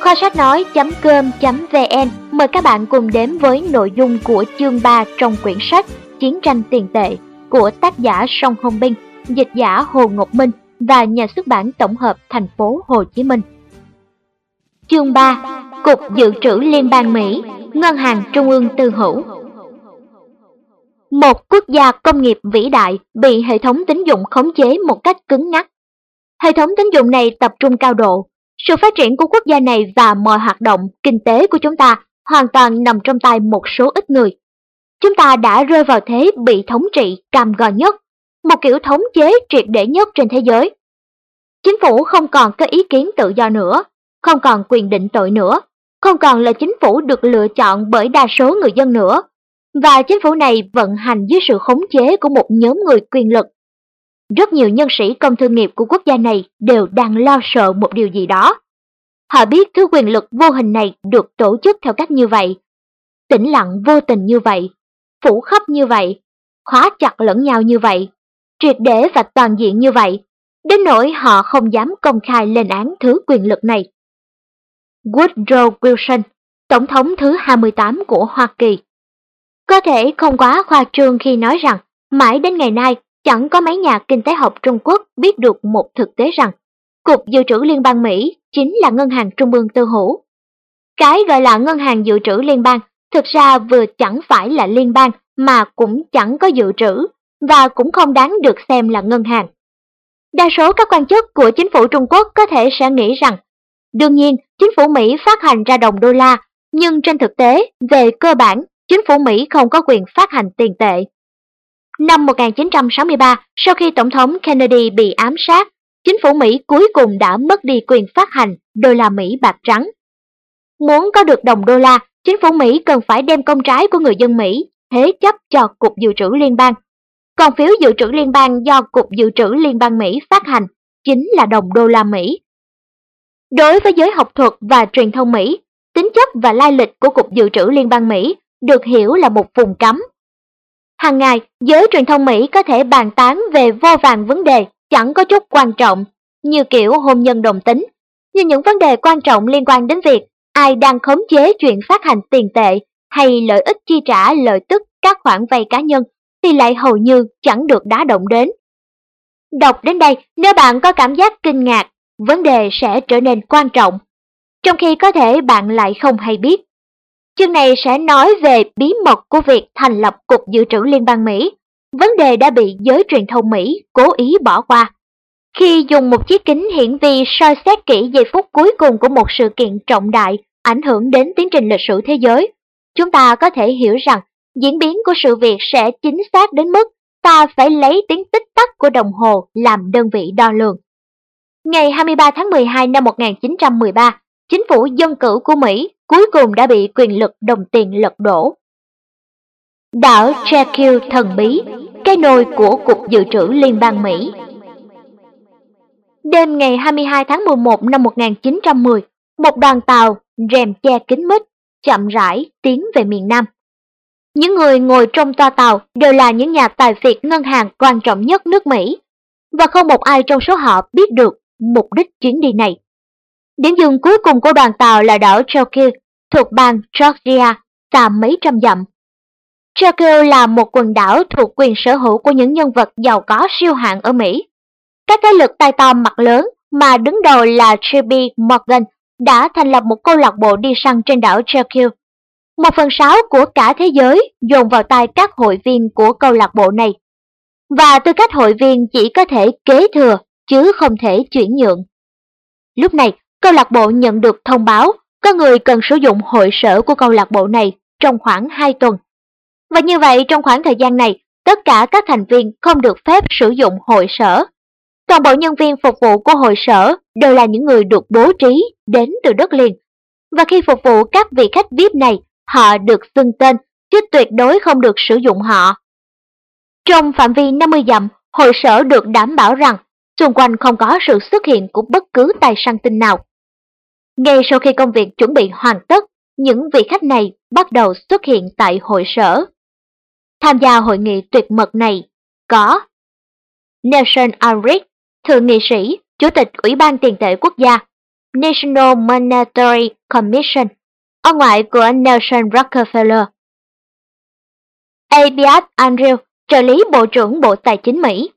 Kho sách nói.com.vn mời các bạn cùng đến với nội dung của chương 3 trong quyển sách Chiến tranh tiền tệ của tác giả Song Hong Binh, dịch giả Hồ Ngọc Minh và nhà xuất bản tổng hợp thành phố Hồ Chí Minh. Chương 3. Cục Dự trữ Liên bang Mỹ, Ngân hàng Trung ương Tư hữu. Một quốc gia công nghiệp vĩ đại bị hệ thống tín dụng khống chế một cách cứng nhắc. Hệ thống tín dụng này tập trung cao độ. Sự phát triển của quốc gia này và mọi hoạt động kinh tế của chúng ta hoàn toàn nằm trong tay một số ít người. Chúng ta đã rơi vào thế bị thống trị cam go nhất, một kiểu thống chế triệt để nhất trên thế giới. Chính phủ không còn có ý kiến tự do nữa, không còn quyền định tội nữa, không còn là chính phủ được lựa chọn bởi đa số người dân nữa, và chính phủ này vận hành dưới sự khống chế của một nhóm người quyền lực. Rất nhiều nhân sĩ công thương nghiệp của quốc gia này đều đang lo sợ một điều gì đó. Họ biết thứ quyền lực vô hình này được tổ chức theo cách như vậy, tĩnh lặng vô tình như vậy, phủ khắp như vậy, khóa chặt lẫn nhau như vậy, triệt để và toàn diện như vậy, đến nỗi họ không dám công khai lên án thứ quyền lực này. Woodrow Wilson, tổng thống thứ 28 của Hoa Kỳ. Có thể không quá khoa trương khi nói rằng mãi đến ngày nay chẳng có mấy nhà kinh tế học Trung Quốc biết được một thực tế rằng Cục Dự trữ Liên bang Mỹ chính là ngân hàng trung ương tư hữu. Cái gọi là ngân hàng dự trữ liên bang thực ra vừa chẳng phải là liên bang mà cũng chẳng có dự trữ và cũng không đáng được xem là ngân hàng. Đa số các quan chức của chính phủ Trung Quốc có thể sẽ nghĩ rằng đương nhiên chính phủ Mỹ phát hành ra đồng đô la, nhưng trên thực tế, về cơ bản, chính phủ Mỹ không có quyền phát hành tiền tệ. Năm 1963, sau khi Tổng thống Kennedy bị ám sát, chính phủ Mỹ cuối cùng đã mất đi quyền phát hành đô la Mỹ bạc trắng. Muốn có được đồng đô la, chính phủ Mỹ cần phải đem công trái của người dân Mỹ thế chấp cho Cục Dự trữ Liên bang. Còn phiếu dự trữ liên bang do Cục Dự trữ Liên bang Mỹ phát hành chính là đồng đô la Mỹ. Đối với giới học thuật và truyền thông Mỹ, tính chất và lai lịch của Cục Dự trữ Liên bang Mỹ được hiểu là một vùng cấm. Hàng ngày, giới truyền thông Mỹ có thể bàn tán về vô vàn vấn đề chẳng có chút quan trọng, như kiểu hôn nhân đồng tính, nhưng những vấn đề quan trọng liên quan đến việc ai đang khống chế chuyện phát hành tiền tệ hay lợi ích chi trả lợi tức các khoản vay cá nhân thì lại hầu như chẳng được đá động đến. Đọc đến đây, nếu bạn có cảm giác kinh ngạc, vấn đề sẽ trở nên quan trọng, trong khi có thể bạn lại không hay biết. Chương này sẽ nói về bí mật của việc thành lập Cục Dự trữ Liên bang Mỹ, vấn đề đã bị giới truyền thông Mỹ cố ý bỏ qua. Khi dùng một chiếc kính hiển vi soi xét kỹ giây phút cuối cùng của một sự kiện trọng đại ảnh hưởng đến tiến trình lịch sử thế giới, chúng ta có thể hiểu rằng diễn biến của sự việc sẽ chính xác đến mức ta phải lấy tiếng tích tắc của đồng hồ làm đơn vị đo lường. Ngày 23 tháng 12 năm 1913, chính phủ dân cử của Mỹ cuối cùng đã bị quyền lực đồng tiền lật đổ. Đảo Jekyll thần bí, cái nôi của Cục Dự trữ Liên bang Mỹ. Đêm ngày 22 tháng 11 năm 1910, một đoàn tàu rèm che kín mít chậm rãi tiến về miền Nam. Những người ngồi trong toa tàu đều là những nhà tài phiệt ngân hàng quan trọng nhất nước Mỹ, và không một ai trong số họ biết được mục đích chuyến đi này. Điểm dừng cuối cùng của đoàn tàu là đảo Jekyll thuộc bang Georgia, xa mấy trăm dặm. Jekyll là một quần đảo thuộc quyền sở hữu của những nhân vật giàu có siêu hạng ở Mỹ. Các thế lực tay to mặt lớn mà đứng đầu là J.P. Morgan đã thành lập một câu lạc bộ đi săn trên đảo Jekyll. 1/6 của cả thế giới dồn vào tay các hội viên của câu lạc bộ này, và tư cách hội viên chỉ có thể kế thừa chứ không thể chuyển nhượng. Lúc này, câu lạc bộ nhận được thông báo có người cần sử dụng hội sở của câu lạc bộ này trong khoảng 2 tuần. Và như vậy, trong khoảng thời gian này, tất cả các thành viên không được phép sử dụng hội sở. Toàn bộ nhân viên phục vụ của hội sở đều là những người được bố trí đến từ đất liền. Và khi phục vụ các vị khách VIP này, họ được xưng tên, chứ tuyệt đối không được sử dụng họ. Trong phạm vi 50 dặm, hội sở được đảm bảo rằng xung quanh không có sự xuất hiện của bất cứ tài săn tin nào. Ngay sau khi công việc chuẩn bị hoàn tất, những vị khách này bắt đầu xuất hiện tại hội sở. Tham gia hội nghị tuyệt mật này có Nelson Aldrich, thượng nghị sĩ, chủ tịch Ủy ban tiền tệ quốc gia, National Monetary Commission, ông ngoại của Nelson Rockefeller. Abiat Andrew, trợ lý Bộ trưởng Bộ Tài chính Mỹ.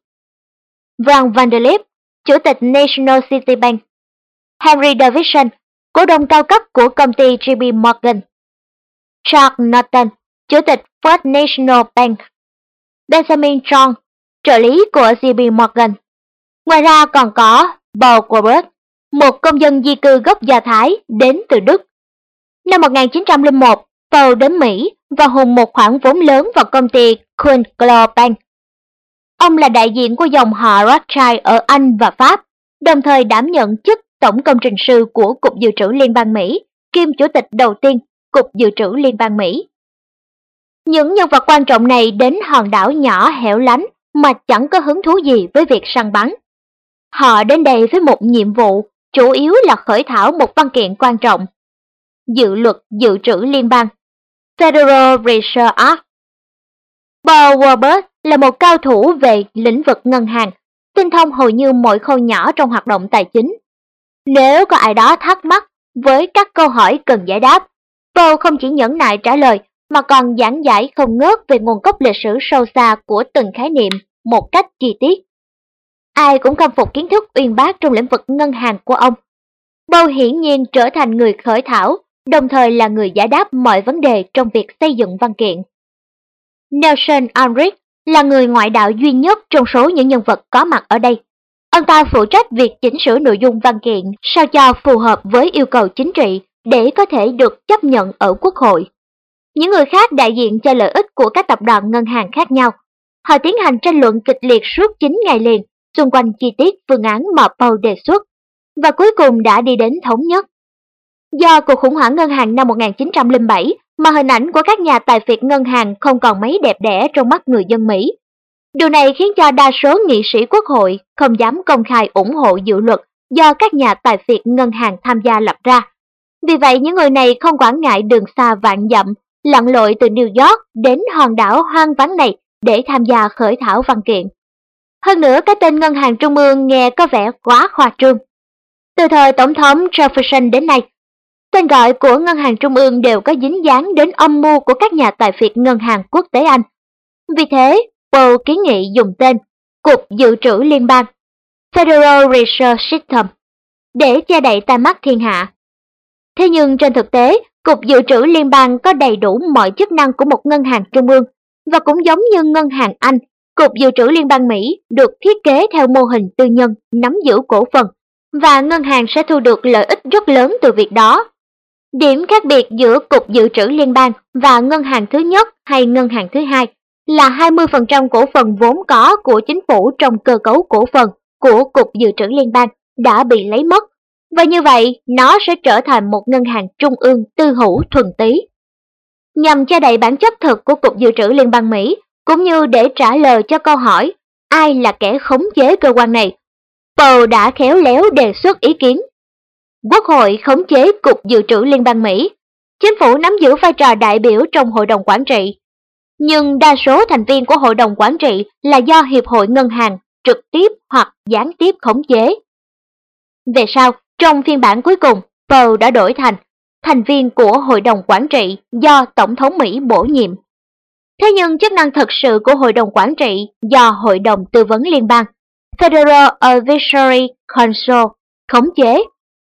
Frank Vanderlip, Chủ tịch National City Bank. Henry Davidson, cổ đông cao cấp của công ty JP Morgan. Charles Norton, Chủ tịch First National Bank. Benjamin John, trợ lý của JP Morgan. Ngoài ra còn có Paul Colbert, một công dân di cư gốc Do Thái đến từ Đức. Năm 1901, Paul đến Mỹ và hùn một khoản vốn lớn vào công ty Queen Global Bank. Ông là đại diện của dòng họ Rothschild ở Anh và Pháp, đồng thời đảm nhận chức tổng công trình sư của Cục Dự trữ Liên bang Mỹ, kiêm chủ tịch đầu tiên Cục Dự trữ Liên bang Mỹ. Những nhân vật quan trọng này đến hòn đảo nhỏ hẻo lánh mà chẳng có hứng thú gì với việc săn bắn. Họ đến đây với một nhiệm vụ, chủ yếu là khởi thảo một văn kiện quan trọng, dự luật dự trữ liên bang, Federal Reserve Act. Paul Colbert là một cao thủ về lĩnh vực ngân hàng, tinh thông hầu như mọi khâu nhỏ trong hoạt động tài chính. Nếu có ai đó thắc mắc với các câu hỏi cần giải đáp, Paul không chỉ nhẫn nại trả lời mà còn giảng giải không ngớt về nguồn gốc lịch sử sâu xa của từng khái niệm một cách chi tiết. Ai cũng khâm phục kiến thức uyên bác trong lĩnh vực ngân hàng của ông. Paul hiển nhiên trở thành người khởi thảo, đồng thời là người giải đáp mọi vấn đề trong việc xây dựng văn kiện. Nelson Ulrich là người ngoại đạo duy nhất trong số những nhân vật có mặt ở đây. Ông ta phụ trách việc chỉnh sửa nội dung văn kiện sao cho phù hợp với yêu cầu chính trị để có thể được chấp nhận ở Quốc hội. Những người khác đại diện cho lợi ích của các tập đoàn ngân hàng khác nhau. Họ tiến hành tranh luận kịch liệt suốt 9 ngày liền xung quanh chi tiết phương án mà Paul đề xuất, và cuối cùng đã đi đến thống nhất. Do cuộc khủng hoảng ngân hàng năm 1907 mà hình ảnh của các nhà tài phiệt ngân hàng không còn mấy đẹp đẽ trong mắt người dân Mỹ. Điều này khiến cho đa số nghị sĩ Quốc hội không dám công khai ủng hộ dự luật do các nhà tài phiệt ngân hàng tham gia lập ra. Vì vậy những người này không quản ngại đường xa vạn dặm, lặn lội từ New York đến hòn đảo hoang vắng này để tham gia khởi thảo văn kiện. Hơn nữa, cái tên ngân hàng trung ương nghe có vẻ quá khoa trương. Từ thời Tổng thống Jefferson đến nay, tên gọi của ngân hàng trung ương đều có dính dáng đến âm mưu của các nhà tài phiệt ngân hàng quốc tế Anh. Vì thế, Paul kiến nghị dùng tên Cục Dự trữ Liên bang, Federal Reserve System, để che đậy tai mắt thiên hạ. Thế nhưng trên thực tế, Cục Dự trữ Liên bang có đầy đủ mọi chức năng của một ngân hàng trung ương, và cũng giống như ngân hàng Anh, Cục Dự trữ Liên bang Mỹ được thiết kế theo mô hình tư nhân nắm giữ cổ phần, và ngân hàng sẽ thu được lợi ích rất lớn từ việc đó. Điểm khác biệt giữa Cục Dự trữ Liên bang và ngân hàng thứ nhất hay ngân hàng thứ hai là 20% cổ phần vốn có của chính phủ trong cơ cấu cổ phần của Cục Dự trữ Liên bang đã bị lấy mất, và như vậy nó sẽ trở thành một ngân hàng trung ương tư hữu thuần túy. Nhằm che đậy bản chất thực của Cục Dự trữ Liên bang Mỹ, cũng như để trả lời cho câu hỏi ai là kẻ khống chế cơ quan này, Paul đã khéo léo đề xuất ý kiến. Quốc hội khống chế Cục Dự trữ Liên bang Mỹ, chính phủ nắm giữ vai trò đại biểu trong hội đồng quản trị, nhưng đa số thành viên của hội đồng quản trị là do Hiệp hội Ngân hàng trực tiếp hoặc gián tiếp khống chế. Về sau, trong phiên bản cuối cùng, Paul đã đổi thành thành viên của hội đồng quản trị do Tổng thống Mỹ bổ nhiệm. Thế nhưng chức năng thật sự của hội đồng quản trị do Hội đồng Tư vấn Liên bang, Federal Advisory Council, khống chế.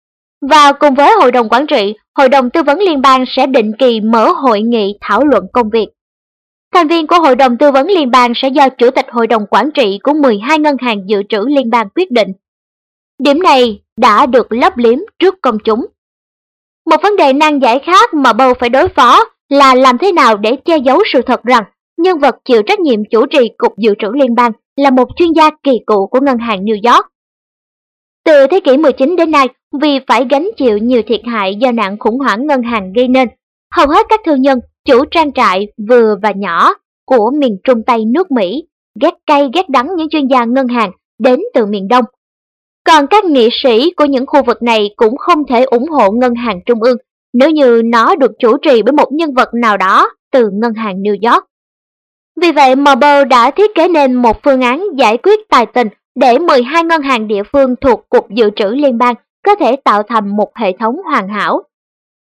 Và cùng với Hội đồng Quản trị, Hội đồng Tư vấn Liên bang sẽ định kỳ mở hội nghị thảo luận công việc. Thành viên của Hội đồng Tư vấn Liên bang sẽ do Chủ tịch Hội đồng Quản trị của 12 ngân hàng dự trữ liên bang quyết định. Điểm này đã được lấp liếm trước công chúng. Một vấn đề nan giải khác mà Paul phải đối phó là làm thế nào để che giấu sự thật rằng nhân vật chịu trách nhiệm chủ trì Cục Dự trữ Liên bang là một chuyên gia kỳ cựu của ngân hàng New York. Từ thế kỷ 19 đến nay, vì phải gánh chịu nhiều thiệt hại do nạn khủng hoảng ngân hàng gây nên, hầu hết các thương nhân, chủ trang trại vừa và nhỏ của miền Trung Tây nước Mỹ ghét cay ghét đắng những chuyên gia ngân hàng đến từ miền Đông. Còn các nghị sĩ của những khu vực này cũng không thể ủng hộ ngân hàng trung ương nếu như nó được chủ trì bởi một nhân vật nào đó từ ngân hàng New York. Vì vậy mà Paul đã thiết kế nên một phương án giải quyết tài tình để 12 ngân hàng địa phương thuộc Cục Dự trữ Liên bang có thể tạo thành một hệ thống hoàn hảo.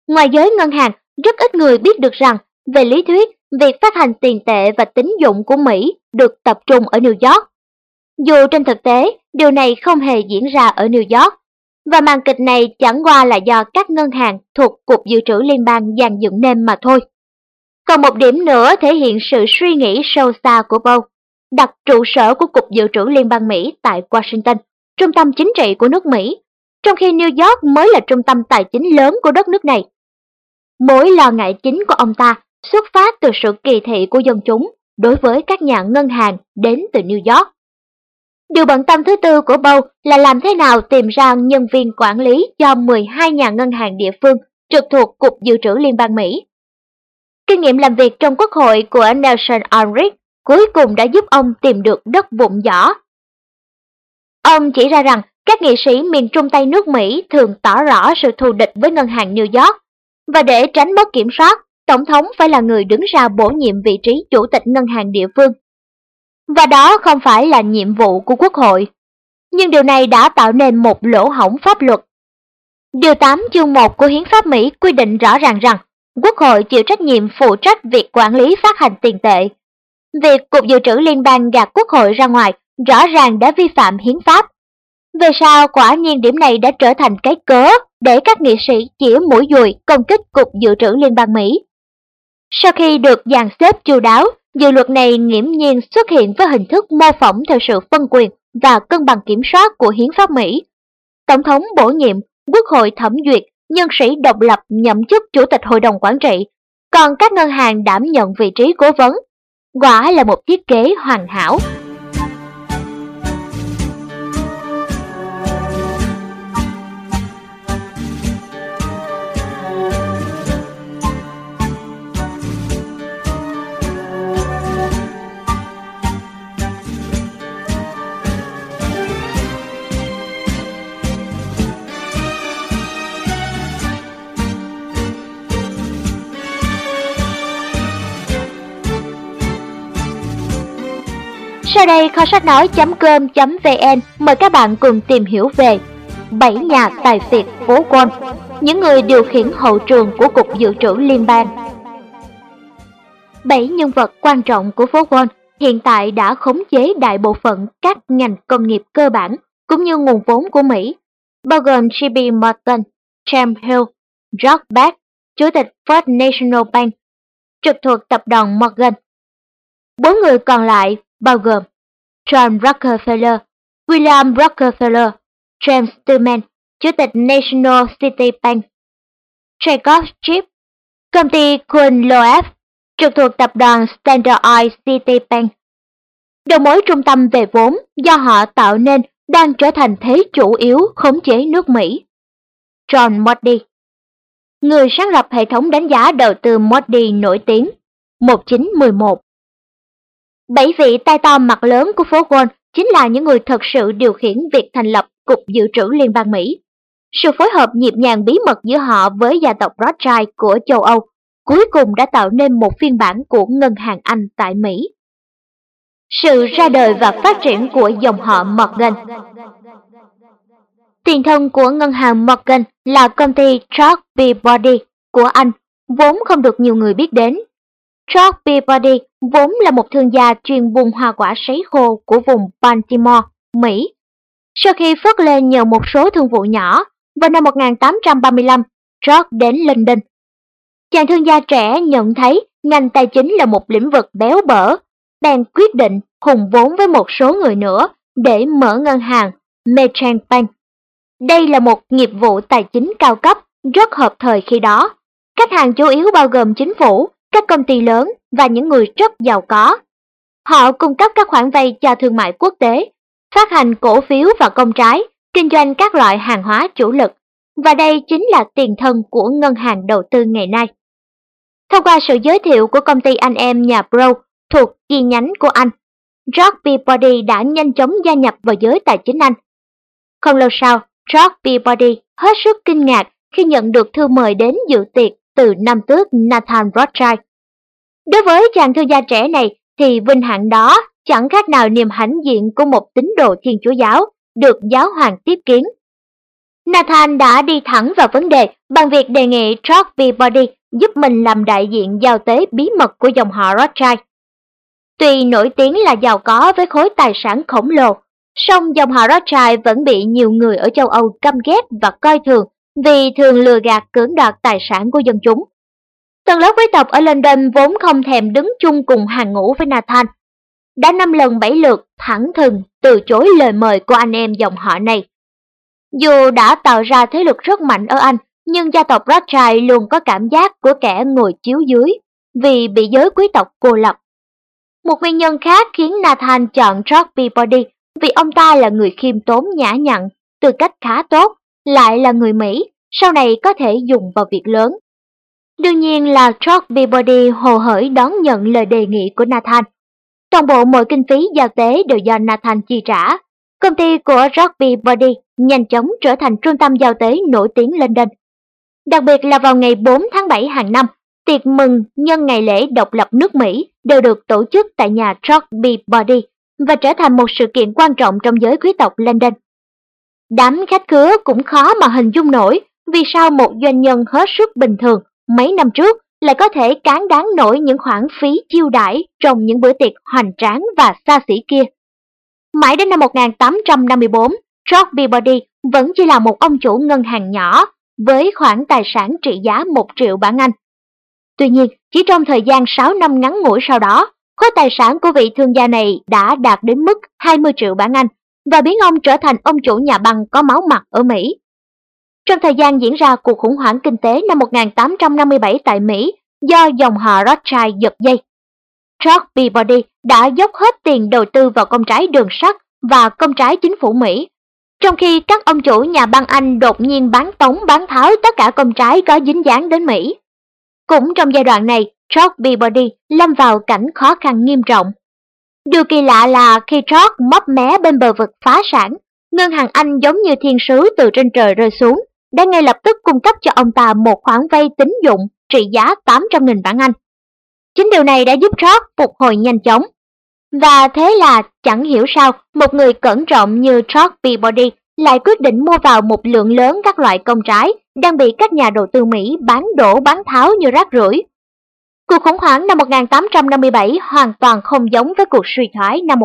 Ngoài giới ngân hàng, rất ít người biết được rằng, về lý thuyết, việc phát hành tiền tệ và tín dụng của Mỹ được tập trung ở New York. Dù trên thực tế, điều này không hề diễn ra ở New York, và màn kịch này chẳng qua là do các ngân hàng thuộc Cục Dự trữ Liên bang dàn dựng nên mà thôi. Còn một điểm nữa thể hiện sự suy nghĩ sâu xa của Paul, đặt trụ sở của Cục Dự trữ Liên bang Mỹ tại Washington, trung tâm chính trị của nước Mỹ, trong khi New York mới là trung tâm tài chính lớn của đất nước này. Mối lo ngại chính của ông ta xuất phát từ sự kỳ thị của dân chúng đối với các nhà ngân hàng đến từ New York. Điều bận tâm thứ tư của Paul là làm thế nào tìm ra nhân viên quản lý cho 12 nhà ngân hàng địa phương trực thuộc Cục Dự trữ Liên bang Mỹ. Kinh nghiệm làm việc trong quốc hội của Nelson Ulrich cuối cùng đã giúp ông tìm được đất vụn võ. Ông chỉ ra rằng các nghị sĩ miền Trung Tây nước Mỹ thường tỏ rõ sự thù địch với ngân hàng New York, và để tránh mất kiểm soát, Tổng thống phải là người đứng ra bổ nhiệm vị trí chủ tịch ngân hàng địa phương. Và đó không phải là nhiệm vụ của Quốc hội. Nhưng điều này đã tạo nên một lỗ hổng pháp luật. Điều 8 chương 1 của Hiến pháp Mỹ quy định rõ ràng rằng Quốc hội chịu trách nhiệm phụ trách việc quản lý phát hành tiền tệ. Việc Cục Dự trữ Liên bang gạt Quốc hội ra ngoài rõ ràng đã vi phạm hiến pháp. Về sau, quả nhiên điểm này đã trở thành cái cớ để các nghị sĩ chĩa mũi dùi công kích Cục Dự trữ Liên bang Mỹ. Sau khi được dàn xếp chu đáo, dự luật này nghiễm nhiên xuất hiện với hình thức mô phỏng theo sự phân quyền và cân bằng kiểm soát của hiến pháp Mỹ. Tổng thống bổ nhiệm, Quốc hội thẩm duyệt, nhân sĩ độc lập nhậm chức chủ tịch hội đồng quản trị, còn các ngân hàng đảm nhận vị trí cố vấn. Quả là một thiết kế hoàn hảo. Sau đây kho sách nói.com.vn mời các bạn cùng tìm hiểu về 7 nhà tài phiệt phố Wall, những người điều khiển hậu trường của Cục Dự trữ Liên bang. 7 nhân vật quan trọng của phố Wall hiện tại đã khống chế đại bộ phận các ngành công nghiệp cơ bản cũng như nguồn vốn của Mỹ, bao gồm J.P. Morgan, James Hill, George Beck, Chủ tịch First National Bank, trực thuộc tập đoàn Morgan. 4 người còn lại bao gồm John Rockefeller, William Rockefeller, James Stillman, Chủ tịch National City Bank, Jacob Schiff, công ty Kuhn Loeb, trực thuộc tập đoàn Standard Oil City Bank. Đầu mối trung tâm về vốn do họ tạo nên đang trở thành thế chủ yếu khống chế nước Mỹ. John Moody, người sáng lập hệ thống đánh giá đầu tư Moody nổi tiếng, 1911. 7 vị tay to mặt lớn của phố Wall chính là những người thật sự điều khiển việc thành lập Cục Dự trữ Liên bang Mỹ. Sự phối hợp nhịp nhàng bí mật giữa họ với gia tộc Rothschild của châu Âu cuối cùng đã tạo nên một phiên bản của ngân hàng Anh tại Mỹ. Sự ra đời và phát triển của dòng họ Morgan. Tiền thân của ngân hàng Morgan là công ty George Peabody của Anh, vốn không được nhiều người biết đến. George Peabody vốn là một thương gia chuyên buôn hoa quả sấy khô của vùng Baltimore, Mỹ. Sau khi phất lên nhờ một số thương vụ nhỏ, vào năm 1835, George đến London. Chàng thương gia trẻ nhận thấy ngành tài chính là một lĩnh vực béo bở, bèn quyết định hùng vốn với một số người nữa để mở ngân hàng Merchant Bank. Đây là một nghiệp vụ tài chính cao cấp, rất hợp thời khi đó. Khách hàng chủ yếu bao gồm chính phủ, các công ty lớn và những người rất giàu có. Họ cung cấp các khoản vay cho thương mại quốc tế, phát hành cổ phiếu và công trái, kinh doanh các loại hàng hóa chủ lực, và đây chính là tiền thân của ngân hàng đầu tư ngày nay. Thông qua sự giới thiệu của công ty anh em nhà Brown thuộc chi nhánh của Anh, George Peabody đã nhanh chóng gia nhập vào giới tài chính Anh. Không lâu sau, George Peabody hết sức kinh ngạc khi nhận được thư mời đến dự tiệc từ nam tước Nathan Rothschild. Đối với chàng thương gia trẻ này thì vinh hạnh đó chẳng khác nào niềm hãnh diện của một tín đồ Thiên Chúa giáo được giáo hoàng tiếp kiến. Nathan đã đi thẳng vào vấn đề bằng việc đề nghị George Peabody giúp mình làm đại diện giao tế bí mật của dòng họ Rothschild. Tuy nổi tiếng là giàu có với khối tài sản khổng lồ, song dòng họ Rothschild vẫn bị nhiều người ở châu Âu căm ghét và coi thường vì thường lừa gạt cưỡng đoạt tài sản của dân chúng. Tầng lớp quý tộc ở London vốn không thèm đứng chung cùng hàng ngũ với Nathan, đã 5 lần 7 lượt thẳng thừng từ chối lời mời của anh em dòng họ này. Dù đã tạo ra thế lực rất mạnh ở Anh, nhưng gia tộc Rothschild luôn có cảm giác của kẻ ngồi chiếu dưới vì bị giới quý tộc cô lập. Một nguyên nhân khác khiến Nathan chọn George Peabody vì ông ta là người khiêm tốn nhã nhặn, tư cách khá tốt, lại là người Mỹ, sau này có thể dùng vào việc lớn. Đương nhiên là George Peabody hồ hởi đón nhận lời đề nghị của Nathan. Toàn bộ mọi kinh phí giao tế đều do Nathan chi trả. Công ty của George Peabody nhanh chóng trở thành trung tâm giao tế nổi tiếng London. Đặc biệt là vào ngày 4 tháng 7 hàng năm, tiệc mừng nhân ngày lễ độc lập nước Mỹ đều được tổ chức tại nhà George Peabody và trở thành một sự kiện quan trọng trong giới quý tộc London. Đám khách khứa cũng khó mà hình dung nổi vì sao một doanh nhân hết sức bình thường mấy năm trước lại có thể cán đáng nổi những khoản phí chiêu đãi trong những bữa tiệc hoành tráng và xa xỉ kia. Mãi đến năm 1854, George Peabody vẫn chỉ là một ông chủ ngân hàng nhỏ với khoản tài sản trị giá 1 triệu bảng Anh. Tuy nhiên, chỉ trong thời gian 6 năm ngắn ngủi sau đó, khối tài sản của vị thương gia này đã đạt đến mức 20 triệu bảng Anh và biến ông trở thành ông chủ nhà băng có máu mặt ở Mỹ. Trong thời gian diễn ra cuộc khủng hoảng kinh tế năm 1857 tại Mỹ do dòng họ Rothschild giật dây, George Peabody đã dốc hết tiền đầu tư vào công trái đường sắt và công trái chính phủ Mỹ, trong khi các ông chủ nhà băng Anh đột nhiên bán tống bán tháo tất cả công trái có dính dáng đến Mỹ. Cũng trong giai đoạn này, George Peabody lâm vào cảnh khó khăn nghiêm trọng. Điều kỳ lạ là khi George mấp mé bên bờ vực phá sản, ngân hàng Anh giống như thiên sứ từ trên trời rơi xuống, đã ngay lập tức cung cấp cho ông ta một khoản vay tín dụng trị giá 800.000 bảng Anh. Chính điều này đã giúp George phục hồi nhanh chóng. Và thế là chẳng hiểu sao một người cẩn trọng như George Peabody lại quyết định mua vào một lượng lớn các loại công trái đang bị các nhà đầu tư Mỹ bán đổ bán tháo như rác rưởi. Cuộc khủng hoảng năm 1857 hoàn toàn không giống với cuộc suy thoái năm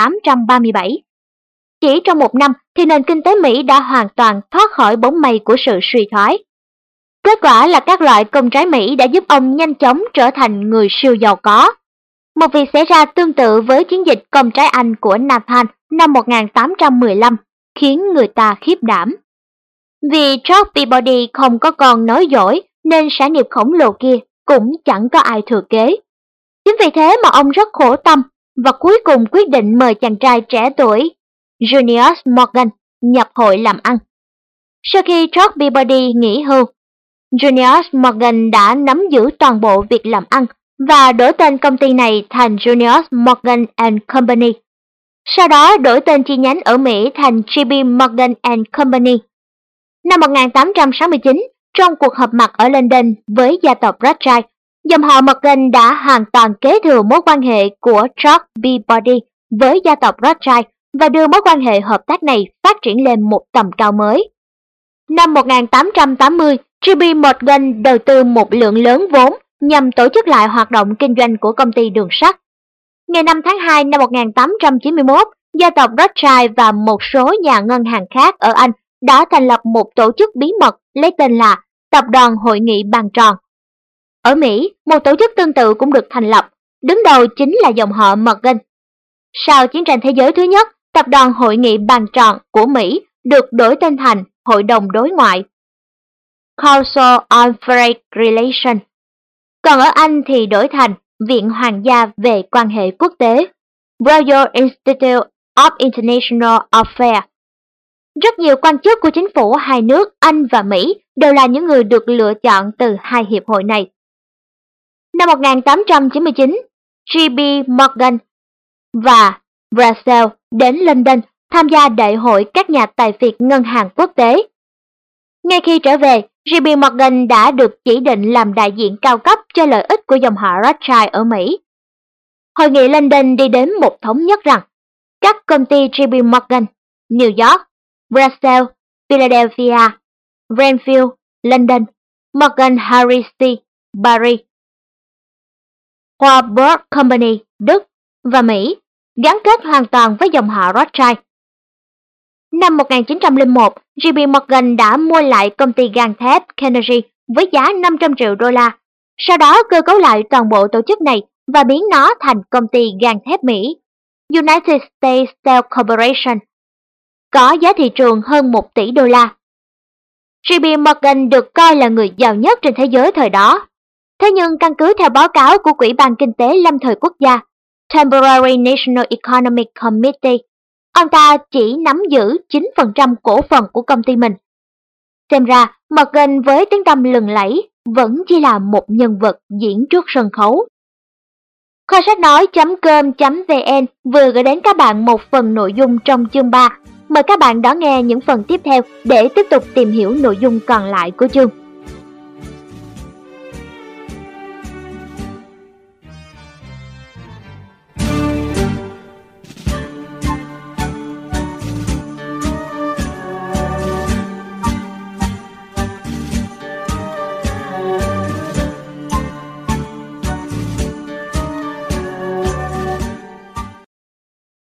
1837. Chỉ trong một năm thì nền kinh tế Mỹ đã hoàn toàn thoát khỏi bóng mây của sự suy thoái. Kết quả là các loại công trái Mỹ đã giúp ông nhanh chóng trở thành người siêu giàu có. Một việc xảy ra tương tự với chiến dịch công trái Anh của Nathan năm 1815 khiến người ta khiếp đảm. Vì George Peabody không có con nối dõi nên sản nghiệp khổng lồ kia cũng chẳng có ai thừa kế. Chính vì thế mà ông rất khổ tâm và cuối cùng quyết định mời chàng trai trẻ tuổi Junius Morgan nhập hội làm ăn. Sau khi George Peabody nghỉ hưu, Junius Morgan đã nắm giữ toàn bộ việc làm ăn và đổi tên công ty này thành Junius Morgan and Company. Sau đó đổi tên chi nhánh ở Mỹ thành JP Morgan and Company. Năm 1869, trong cuộc họp mặt ở London với gia tộc Rothschild, dòng họ Morgan đã hoàn toàn kế thừa mối quan hệ của George Peabody với gia tộc Rothschild và đưa mối quan hệ hợp tác này phát triển lên một tầm cao mới. Năm 1880, JP Morgan đầu tư một lượng lớn vốn nhằm tổ chức lại hoạt động kinh doanh của công ty đường sắt. Ngày 5 tháng 2 năm 1891, gia tộc Rothschild và một số nhà ngân hàng khác ở Anh đã thành lập một tổ chức bí mật lấy tên là Tập đoàn Hội nghị Bàn Tròn. Ở Mỹ, một tổ chức tương tự cũng được thành lập, đứng đầu chính là dòng họ Morgan. Sau Chiến tranh Thế giới thứ nhất, Tập đoàn Hội nghị Bàn Tròn của Mỹ được đổi tên thành Hội đồng Đối ngoại, Council on Foreign Relations. Còn ở Anh thì đổi thành Viện Hoàng gia về quan hệ quốc tế, Royal Institute of International Affairs. Rất nhiều quan chức của chính phủ hai nước Anh và Mỹ đều là những người được lựa chọn từ hai hiệp hội này. Năm 1899, JP Morgan và Russell đến London tham gia đại hội các nhà tài phiệt ngân hàng quốc tế. Ngay khi trở về, JP Morgan đã được chỉ định làm đại diện cao cấp cho lợi ích của dòng họ Rothschild ở Mỹ. Hội nghị London đi đến một thống nhất rằng các công ty JP Morgan, New York, Russell Philadelphia, Renfield, London, Morgan Harris Paris, Warburg Company, Đức và Mỹ, gắn kết hoàn toàn với dòng họ Rothschild. Năm 1901, JP Morgan đã mua lại công ty gang thép Carnegie với giá 500 triệu đô la, sau đó cơ cấu lại toàn bộ tổ chức này và biến nó thành công ty gang thép Mỹ, United States Steel Corporation, có giá thị trường hơn 1 tỷ đô la. JP Morgan được coi là người giàu nhất trên thế giới thời đó. Thế nhưng căn cứ theo báo cáo của Quỹ ban Kinh tế Lâm thời Quốc gia, Temporary National Economic Committee, ông ta chỉ nắm giữ 9% cổ phần của công ty mình. Xem ra, Morgan với tiếng tăm lừng lẫy vẫn chỉ là một nhân vật diễn trước sân khấu. Kho sách nói.com.vn vừa gửi đến các bạn một phần nội dung trong chương 3. Mời các bạn đón nghe những phần tiếp theo để tiếp tục tìm hiểu nội dung còn lại của chương.